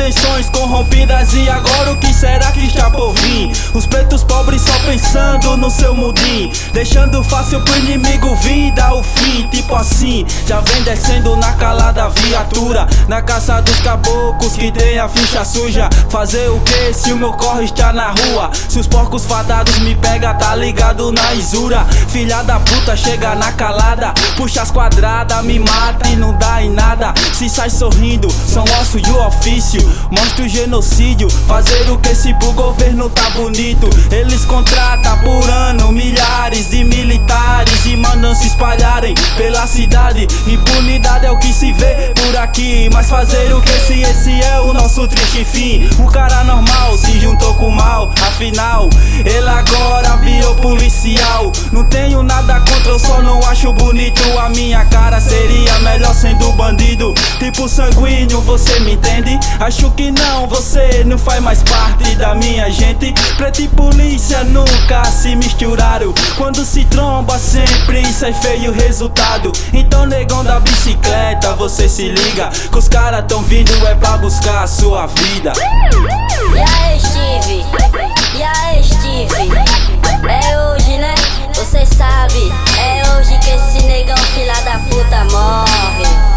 intenções corrompidas e agora o que será que está por vir? Os pretos pobres só pensando no seu mundinho, deixando fácil pro inimigo vir dar o fim. Tipo assim, já vem descendo na calada viatura, na caça dos caboclos que tem a ficha suja. Fazer o que se o meu corre está na rua? Se os porcos fadados me pega, tá ligado na isura. Filha da puta chega na calada, puxa as quadradas, me mata e não dá em nada. Se sai sorrindo, são ossos de ofício, mostra o genocídio. Fazer o que se pro governo tá bonito? Eles contratam por ano milhares de militares e mandam se espalharem pela cidade. Impunidade é o que se vê por aqui, mas fazer o que se esse é o nosso triste fim? O cara normal se juntou com o mal, afinal ele agora virou policial. Não tenho nada contra, eu só não acho bonito. A minha cara seria melhor sendo bandido, tipo sanguíneo, você me entende? Acho que não, você não faz mais parte da minha gente. Preto e polícia nunca se misturaram, quando se tromba sempre sai feio o resultado. Então negão da bicicleta, você se liga, que os caras tão vindo é pra buscar a sua vida. E aí, Steve? E aí, Steve? É hoje, né? Você sabe, é hoje que esse negão filha da puta morre.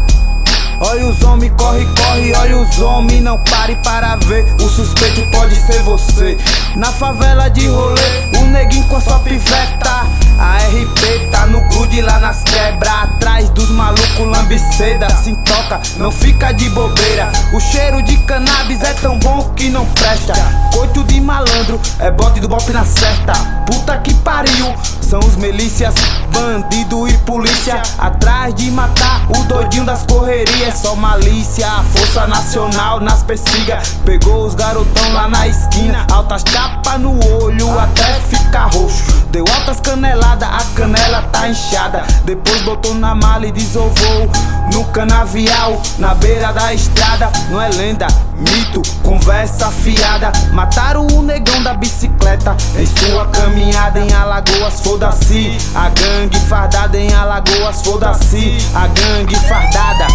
Olha os homens, corre, corre, olha os homens, não pare para ver, o suspeito pode ser você. Na favela de rolê, o neguinho com a sua piveta, a RP tá no grude lá nas quebras, atrás dos malucos lambiceda, se toca, não fica de bobeira. O cheiro de cannabis é tão bom que não presta, coito de malandro, é bote do bope na certa. Puta que pariu, são os milícias, bandido e polícia, atrás de matar o doidinho das correrias. É só malícia, a Força Nacional nas persiga, pegou os garotão lá na esquina, altas capas no olho até ficar roxo, deu altas caneladas, a canela tá inchada, depois botou na mala e desovou no canavial, na beira da estrada. Não é lenda, mito, conversa fiada, mataram o negão da bicicleta em sua caminhada em Alagoas, foda-se, a gangue fardada em Alagoas, foda-se, a gangue fardada.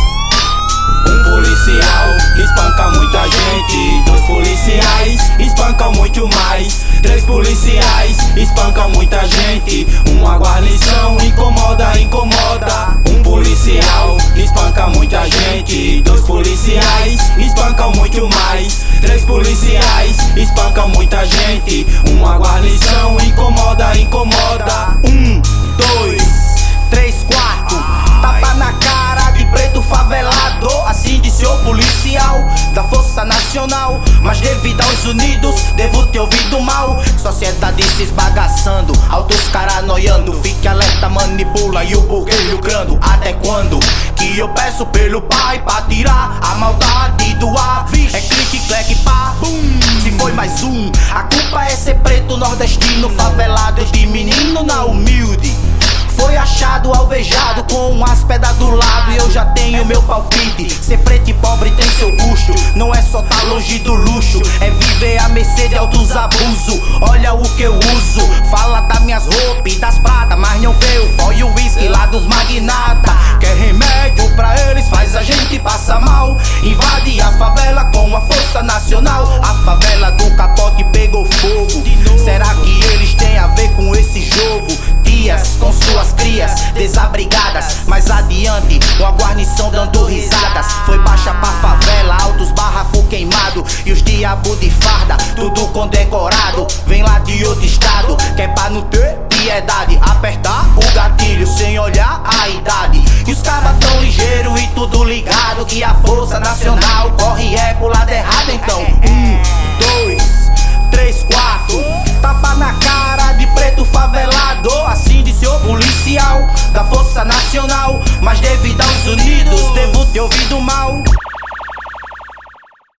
Um policial espanca muita gente, dois policiais espancam muito mais, três policiais espancam muita gente, uma guarnição incomoda, incomoda. Um policial espanca muita gente, dois policiais espancam muito mais, três policiais espancam muita gente, uma guarnição incomoda, incomoda. 1, 2, 3, 4, tapa na cara de preto favelado, assim disse o policial da Força Nacional. Mas devido aos unidos, devo ter ouvido mal. Sociedade se esbagaçando, altos cara noiando. Fique alerta, manipula e o burguês lucrando. Até quando que eu peço pelo pai pra tirar a maldade do ar? É clique, clack, pá, bum. Se foi mais um, a culpa é ser preto nordestino, favelado de menino na humilde. Foi achado alvejado com as pedras do lado, e eu já tenho meu palpite. Ser preto e pobre tem seu custo, não é só tá longe do luxo, é viver à mercê de altos abusos. Olha o que eu uso, fala das minhas roupas e das pratas, mas não vê o pó e o whisky lá dos magnata. Quer remédio pra eles, faz a gente passar mal. Invade a favela com a Força Nacional, a favela do Capote pegou fogo. Será que eles têm a ver com esse jogo? Tias com suas crias desabrigadas, mais adiante uma guarnição dando risadas. Foi baixa pra favela, altos barracos queimado e os diabos de farda, tudo condecorado. Vem lá de outro estado, que é pra não ter piedade, apertar o gatilho sem olhar a idade. E os cabas tão ligeiro e tudo ligado, que a Força Nacional corre é pro lado errado. Então